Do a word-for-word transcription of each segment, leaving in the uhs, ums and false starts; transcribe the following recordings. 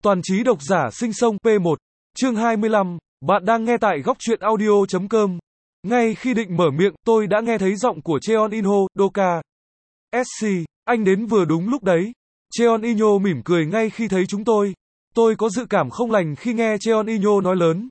Toàn trí độc giả sinh sông P một, chương hai mươi lăm, bạn đang nghe tại góc truyện audio chấm com. Ngay khi định mở miệng, tôi đã nghe thấy giọng của Cheon Inho, Doka. ét xê, anh đến vừa đúng lúc đấy. Cheon Inho mỉm cười ngay khi thấy chúng tôi. Tôi có dự cảm không lành khi nghe Cheon Inho nói lớn.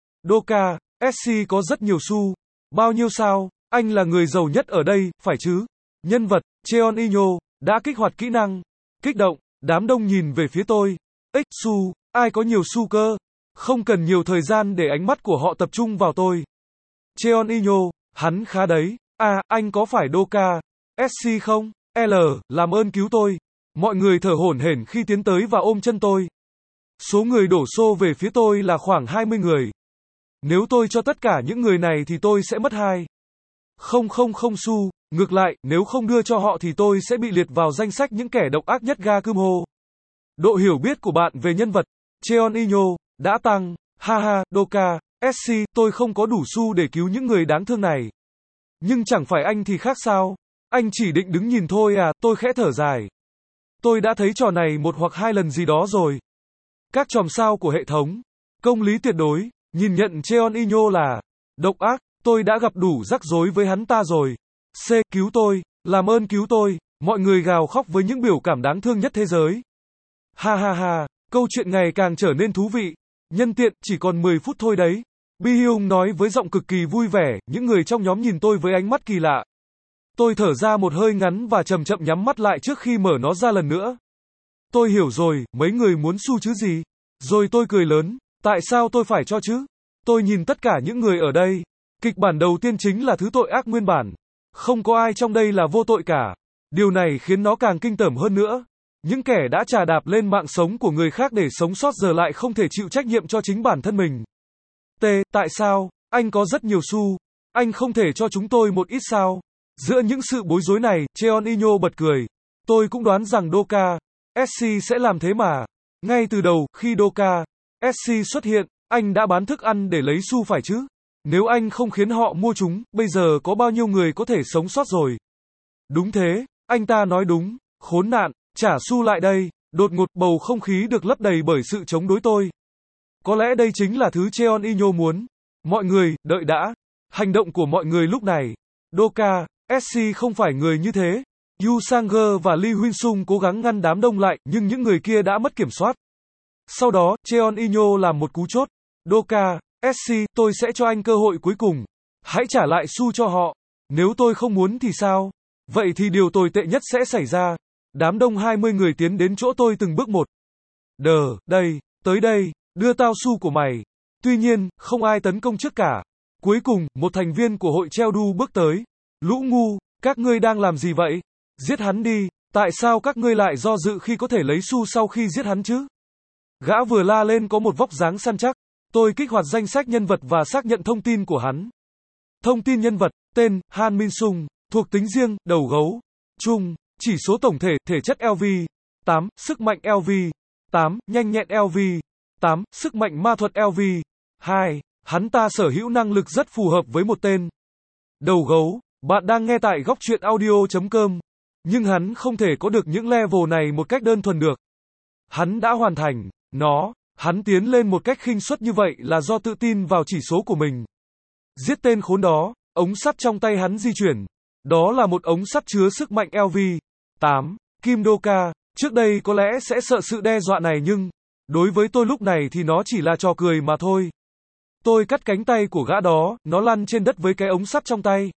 Doka, ét xê có rất nhiều xu. Bao nhiêu sao? Anh là người giàu nhất ở đây, phải chứ? Nhân vật, Cheon Inho, đã kích hoạt kỹ năng. Kích động, đám đông nhìn về phía tôi. Ích xu, ai có nhiều xu cơ? Không cần nhiều thời gian để ánh mắt của họ tập trung vào tôi. Cheon Inho, hắn khá đấy. À, anh có phải Doka, ét xê không? L, làm ơn cứu tôi. Mọi người thở hổn hển khi tiến tới và ôm chân tôi. Số người đổ xô về phía tôi là khoảng hai mươi người. Nếu tôi cho tất cả những người này thì tôi sẽ mất hai. Không không không xu, ngược lại, nếu không đưa cho họ thì tôi sẽ bị liệt vào danh sách những kẻ độc ác nhất Ga Cơm Hô. Độ hiểu biết của bạn về nhân vật, Cheon Inho, đã tăng, ha ha, Doka, ét xê, tôi không có đủ xu để cứu những người đáng thương này. Nhưng chẳng phải anh thì khác sao? Anh chỉ định đứng nhìn thôi à, tôi khẽ thở dài. Tôi đã thấy trò này một hoặc hai lần gì đó rồi. Các chòm sao của hệ thống, công lý tuyệt đối, nhìn nhận Cheon Inho là độc ác, tôi đã gặp đủ rắc rối với hắn ta rồi. C, cứu tôi, làm ơn cứu tôi, mọi người gào khóc với những biểu cảm đáng thương nhất thế giới. Ha ha ha, câu chuyện ngày càng trở nên thú vị. Nhân tiện, chỉ còn mười phút thôi đấy. Bi Hyung nói với giọng cực kỳ vui vẻ, những người trong nhóm nhìn tôi với ánh mắt kỳ lạ. Tôi thở ra một hơi ngắn và chậm chậm nhắm mắt lại trước khi mở nó ra lần nữa. Tôi hiểu rồi, mấy người muốn xu chứ gì? Rồi tôi cười lớn, tại sao tôi phải cho chứ? Tôi nhìn tất cả những người ở đây. Kịch bản đầu tiên chính là thứ tội ác nguyên bản. Không có ai trong đây là vô tội cả. Điều này khiến nó càng kinh tởm hơn nữa. Những kẻ đã trà đạp lên mạng sống của người khác để sống sót giờ lại không thể chịu trách nhiệm cho chính bản thân mình. T, tại sao? Anh có rất nhiều xu. Anh không thể cho chúng tôi một ít sao? Giữa những sự bối rối này, Cheon Inho bật cười. Tôi cũng đoán rằng Doka, ét xê sẽ làm thế mà. Ngay từ đầu, khi Doka, ét xê xuất hiện, anh đã bán thức ăn để lấy xu phải chứ? Nếu anh không khiến họ mua chúng, bây giờ có bao nhiêu người có thể sống sót rồi? Đúng thế, anh ta nói đúng. Khốn nạn, trả xu lại đây. Đột ngột bầu không khí được lấp đầy bởi sự chống đối tôi. Có lẽ đây chính là thứ Cheon Inho muốn. Mọi người, đợi đã. Hành động của mọi người lúc này. Doka, ét xê không phải người như thế. Yu Sang-ge và Lee Huynh-sung cố gắng ngăn đám đông lại, nhưng những người kia đã mất kiểm soát. Sau đó, Cheon Inho làm một cú chốt. Doka, ét xê, tôi sẽ cho anh cơ hội cuối cùng. Hãy trả lại xu cho họ. Nếu tôi không muốn thì sao? Vậy thì điều tồi tệ nhất sẽ xảy ra. Đám đông hai mươi người tiến đến chỗ tôi từng bước một. Đờ, đây, tới đây, đưa tao xu của mày. Tuy nhiên, không ai tấn công trước cả. Cuối cùng, một thành viên của hội treo đu bước tới. Lũ ngu, các ngươi đang làm gì vậy? Giết hắn đi, tại sao các ngươi lại do dự khi có thể lấy xu sau khi giết hắn chứ? Gã vừa la lên có một vóc dáng săn chắc. Tôi kích hoạt danh sách nhân vật và xác nhận thông tin của hắn. Thông tin nhân vật, tên, Han Min Sung, thuộc tính riêng, đầu gấu, trung, chỉ số tổng thể, thể chất lờ vê, tám, sức mạnh lờ vê, tám, nhanh nhẹn lờ vê, tám, sức mạnh ma thuật lờ vê, hai, hắn ta sở hữu năng lực rất phù hợp với một tên. Đầu gấu, bạn đang nghe tại góc truyện audio chấm com, nhưng hắn không thể có được những level này một cách đơn thuần được. Hắn đã hoàn thành nó. Hắn tiến lên một cách khinh suất như vậy là do tự tin vào chỉ số của mình. Giết tên khốn đó, ống sắt trong tay hắn di chuyển. Đó là một ống sắt chứa sức mạnh lờ vê. tám. Kim Doka, trước đây có lẽ sẽ sợ sự đe dọa này nhưng, đối với tôi lúc này thì nó chỉ là trò cười mà thôi. Tôi cắt cánh tay của gã đó, nó lăn trên đất với cái ống sắt trong tay.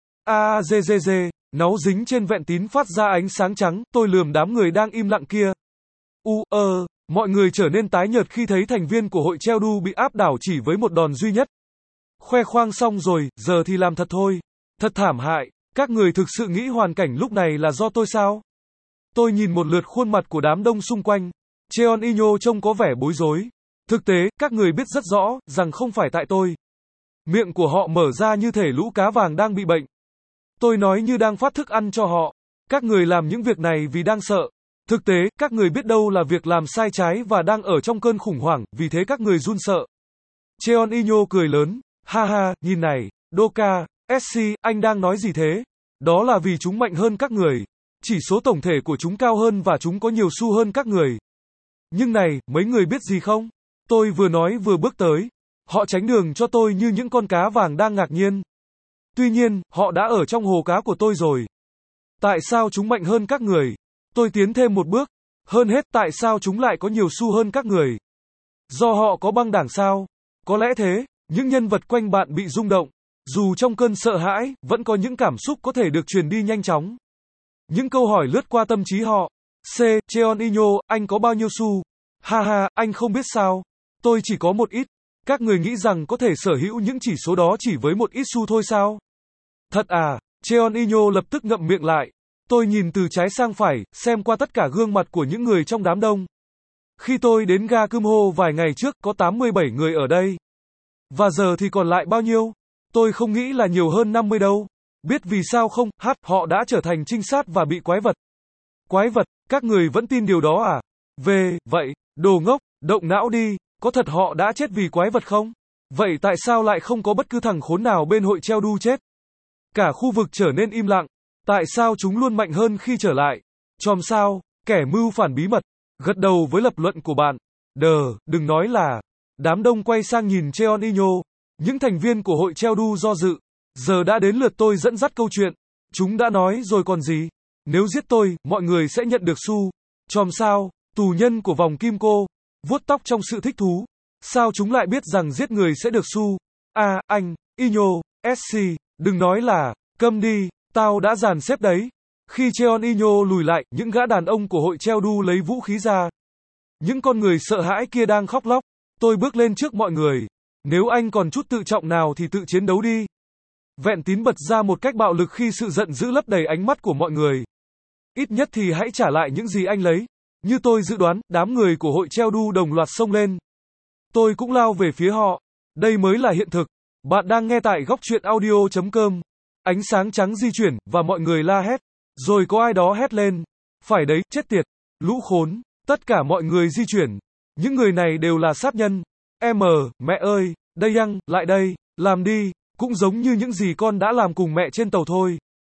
A dê dê dê, nó dính trên vẹn tín phát ra ánh sáng trắng, tôi lườm đám người đang im lặng kia. U, ơ. Mọi người trở nên tái nhợt khi thấy thành viên của hội treo đu bị áp đảo chỉ với một đòn duy nhất. Khoe khoang xong rồi, giờ thì làm thật thôi. Thật thảm hại, các người thực sự nghĩ hoàn cảnh lúc này là do tôi sao? Tôi nhìn một lượt khuôn mặt của đám đông xung quanh. Cheon Inho trông có vẻ bối rối. Thực tế, các người biết rất rõ, rằng không phải tại tôi. Miệng của họ mở ra như thể lũ cá vàng đang bị bệnh. Tôi nói như đang phát thức ăn cho họ. Các người làm những việc này vì đang sợ. Thực tế, các người biết đâu là việc làm sai trái và đang ở trong cơn khủng hoảng, vì thế các người run sợ. Cheon Inho cười lớn, ha ha, nhìn này, Doka, ét xê, anh đang nói gì thế? Đó là vì chúng mạnh hơn các người. Chỉ số tổng thể của chúng cao hơn và chúng có nhiều xu hơn các người. Nhưng này, mấy người biết gì không? Tôi vừa nói vừa bước tới. Họ tránh đường cho tôi như những con cá vàng đang ngạc nhiên. Tuy nhiên, họ đã ở trong hồ cá của tôi rồi. Tại sao chúng mạnh hơn các người? Tôi tiến thêm một bước. Hơn hết, tại sao chúng lại có nhiều xu hơn các người? Do họ có băng đảng sao? Có lẽ thế. Những nhân vật quanh bạn bị rung động. Dù trong cơn sợ hãi, vẫn có những cảm xúc có thể được truyền đi nhanh chóng. Những câu hỏi lướt qua tâm trí họ. C. Cheoninho, anh có bao nhiêu xu? Ha ha, anh không biết sao? Tôi chỉ có một ít. Các người nghĩ rằng có thể sở hữu những chỉ số đó chỉ với một ít xu thôi sao? Thật à? Cheoninho lập tức ngậm miệng lại. Tôi nhìn từ trái sang phải, xem qua tất cả gương mặt của những người trong đám đông. Khi tôi đến ga Kumho vài ngày trước, có tám mươi bảy người ở đây. Và giờ thì còn lại bao nhiêu? Tôi không nghĩ là nhiều hơn năm mươi đâu. Biết vì sao không? Hát, họ đã trở thành trinh sát và bị quái vật. Quái vật, các người vẫn tin điều đó à? Về, vậy, đồ ngốc, động não đi, có thật họ đã chết vì quái vật không? Vậy tại sao lại không có bất cứ thằng khốn nào bên hội treo đu chết? Cả khu vực trở nên im lặng. Tại sao chúng luôn mạnh hơn khi trở lại? Chòm sao, kẻ mưu phản bí mật, gật đầu với lập luận của bạn. Đờ, đừng nói là. Đám đông quay sang nhìn Cheoninho. Những thành viên của hội treo đu do dự. Giờ đã đến lượt tôi dẫn dắt câu chuyện. Chúng đã nói rồi còn gì? Nếu giết tôi, mọi người sẽ nhận được xu. Chòm sao, tù nhân của vòng kim cô, vuốt tóc trong sự thích thú. Sao chúng lại biết rằng giết người sẽ được xu? À, anh, Inho, ét xê, đừng nói là, câm đi, tao đã dàn xếp đấy. Khi Cheoninho lùi lại, những gã đàn ông của hội treo đu lấy vũ khí ra. Những con người sợ hãi kia đang khóc lóc. Tôi bước lên trước mọi người. Nếu anh còn chút tự trọng nào thì tự chiến đấu đi. Vẹn Tín bật ra một cách bạo lực khi sự giận dữ lấp đầy ánh mắt của mọi người. Ít nhất thì hãy trả lại những gì anh lấy. Như tôi dự đoán, đám người của hội treo đu đồng loạt xông lên. Tôi cũng lao về phía họ. Đây mới là hiện thực. Bạn đang nghe tại góc truyện audio chấm com. Ánh sáng trắng di chuyển, và mọi người la hét. Rồi có ai đó hét lên. Phải đấy, chết tiệt. Lũ khốn. Tất cả mọi người di chuyển. Những người này đều là sát nhân. Em, mẹ ơi, đây Yang, lại đây, làm đi. Cũng giống như những gì con đã làm cùng mẹ trên tàu thôi.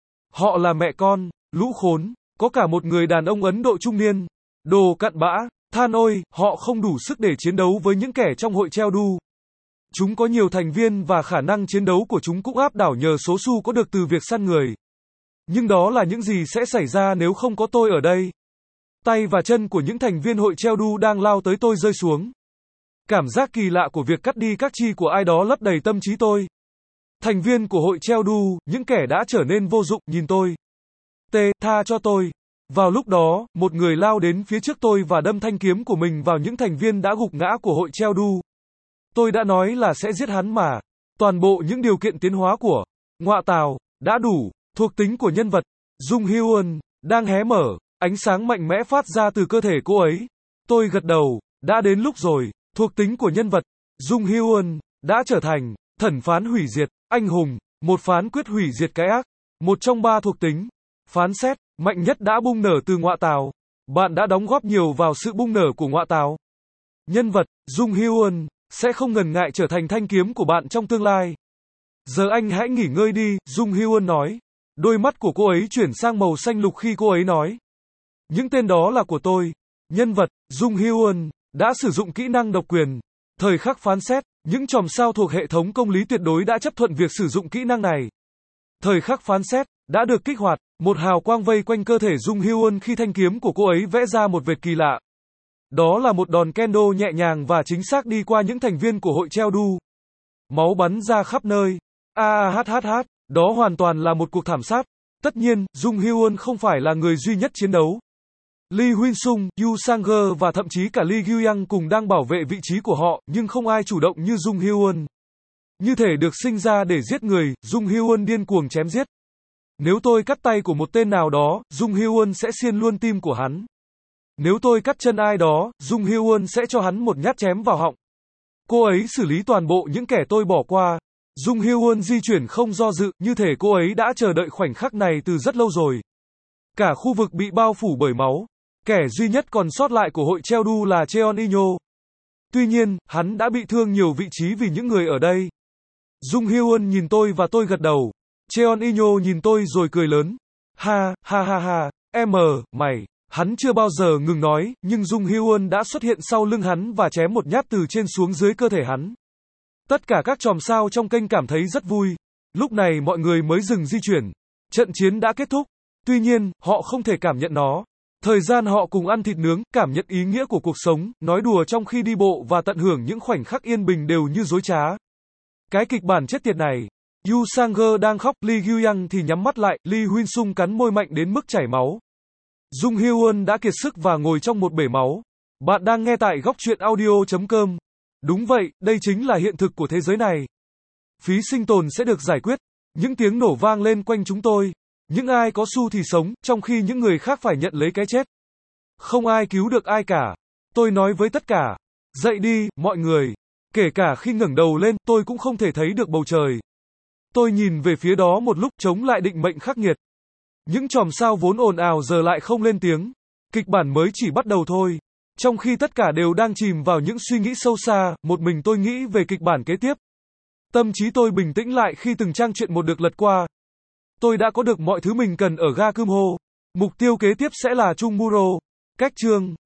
Họ là mẹ con, lũ khốn. Có cả một người đàn ông Ấn Độ trung niên. Đồ cặn bã, than ôi, họ không đủ sức để chiến đấu với những kẻ trong hội treo đu. Chúng có nhiều thành viên và khả năng chiến đấu của chúng cũng áp đảo nhờ số xu có được từ việc săn người. Nhưng đó là những gì sẽ xảy ra nếu không có tôi ở đây. Tay và chân của những thành viên hội treo đu đang lao tới tôi rơi xuống. Cảm giác kỳ lạ của việc cắt đi các chi của ai đó lấp đầy tâm trí tôi. Thành viên của hội treo đu, những kẻ đã trở nên vô dụng, nhìn tôi. Tê, tha cho tôi. Vào lúc đó, một người lao đến phía trước tôi và đâm thanh kiếm của mình vào những thành viên đã gục ngã của hội treo đu. Tôi đã nói là sẽ giết hắn mà. Toàn bộ những điều kiện tiến hóa của ngọa tào đã đủ. Thuộc tính của nhân vật Jung Hyun đang hé mở, ánh sáng mạnh mẽ phát ra từ cơ thể cô ấy. Tôi gật đầu, đã đến lúc rồi. Thuộc tính của nhân vật Jung Hyun đã trở thành thần phán hủy diệt, anh hùng, một phán quyết hủy diệt cái ác. Một trong ba thuộc tính phán xét mạnh nhất đã bung nở từ ngọa tào. Bạn đã đóng góp nhiều vào sự bung nở của ngọa tào. Nhân vật Jung Hyun sẽ không ngần ngại trở thành thanh kiếm của bạn trong tương lai. Giờ anh hãy nghỉ ngơi đi, Jung Hyun nói. Đôi mắt của cô ấy chuyển sang màu xanh lục khi cô ấy nói. Những tên đó là của tôi. Nhân vật Jung Hyun đã sử dụng kỹ năng độc quyền. Thời khắc phán xét, những chòm sao thuộc hệ thống công lý tuyệt đối đã chấp thuận việc sử dụng kỹ năng này. Thời khắc phán xét đã được kích hoạt, một hào quang vây quanh cơ thể Jung Hyun khi thanh kiếm của cô ấy vẽ ra một vệt kỳ lạ. Đó là một đòn kendo nhẹ nhàng và chính xác đi qua những thành viên của hội treo đu. Máu bắn ra khắp nơi. A hát hát hát, đó hoàn toàn là một cuộc thảm sát. Tất nhiên, Jung Hyun không phải là người duy nhất chiến đấu. Lee Huynh Sung, Yu Sang-ge và thậm chí cả Lee Gyuyang cùng đang bảo vệ vị trí của họ, nhưng không ai chủ động như Jung Hyun. Như thể được sinh ra để giết người, Jung Hyun điên cuồng chém giết. Nếu tôi cắt tay của một tên nào đó, Jung Hyun sẽ xiên luôn tim của hắn. Nếu tôi cắt chân ai đó, Jung Hyun sẽ cho hắn một nhát chém vào họng. Cô ấy xử lý toàn bộ những kẻ tôi bỏ qua. Jung Hyun di chuyển không do dự, như thể cô ấy đã chờ đợi khoảnh khắc này từ rất lâu rồi. Cả khu vực bị bao phủ bởi máu. Kẻ duy nhất còn sót lại của hội treo đu là Cheoninho. Tuy nhiên, hắn đã bị thương nhiều vị trí vì những người ở đây. Jung Hyun nhìn tôi và tôi gật đầu. Cheoninho nhìn tôi rồi cười lớn. Ha, ha ha ha, em, mày, Hắn chưa bao giờ ngừng nói, nhưng Jung Hyun đã xuất hiện sau lưng hắn và chém một nhát từ trên xuống dưới cơ thể hắn. Tất cả các chòm sao trong kênh cảm thấy rất vui. Lúc này mọi người mới dừng di chuyển. Trận chiến đã kết thúc. Tuy nhiên, họ không thể cảm nhận nó. Thời gian họ cùng ăn thịt nướng, cảm nhận ý nghĩa của cuộc sống, nói đùa trong khi đi bộ và tận hưởng những khoảnh khắc yên bình đều như dối trá. Cái kịch bản chết tiệt này. Yu Sang-ge đang khóc, Lee Gyu-yang thì nhắm mắt lại, Lee Huynh-sung cắn môi mạnh đến mức chảy máu. Jung Hyun đã kiệt sức và ngồi trong một bể máu. Bạn đang nghe tại góc truyện audio chấm com. Đúng vậy, đây chính là hiện thực của thế giới này. Phí sinh tồn sẽ được giải quyết. Những tiếng nổ vang lên quanh chúng tôi. Những ai có xu thì sống, trong khi những người khác phải nhận lấy cái chết. Không ai cứu được ai cả. Tôi nói với tất cả. Dậy đi, mọi người. Kể cả khi ngẩng đầu lên, tôi cũng không thể thấy được bầu trời. Tôi nhìn về phía đó một lúc, chống lại định mệnh khắc nghiệt. Những chòm sao vốn ồn ào giờ lại không lên tiếng. Kịch bản mới chỉ bắt đầu thôi. Trong khi tất cả đều đang chìm vào những suy nghĩ sâu xa, một mình tôi nghĩ về kịch bản kế tiếp. Tâm trí tôi bình tĩnh lại khi từng trang truyện một được lật qua. Tôi đã có được mọi thứ mình cần ở ga Kumho. Mục tiêu kế tiếp sẽ là Chung Muro. Cách chương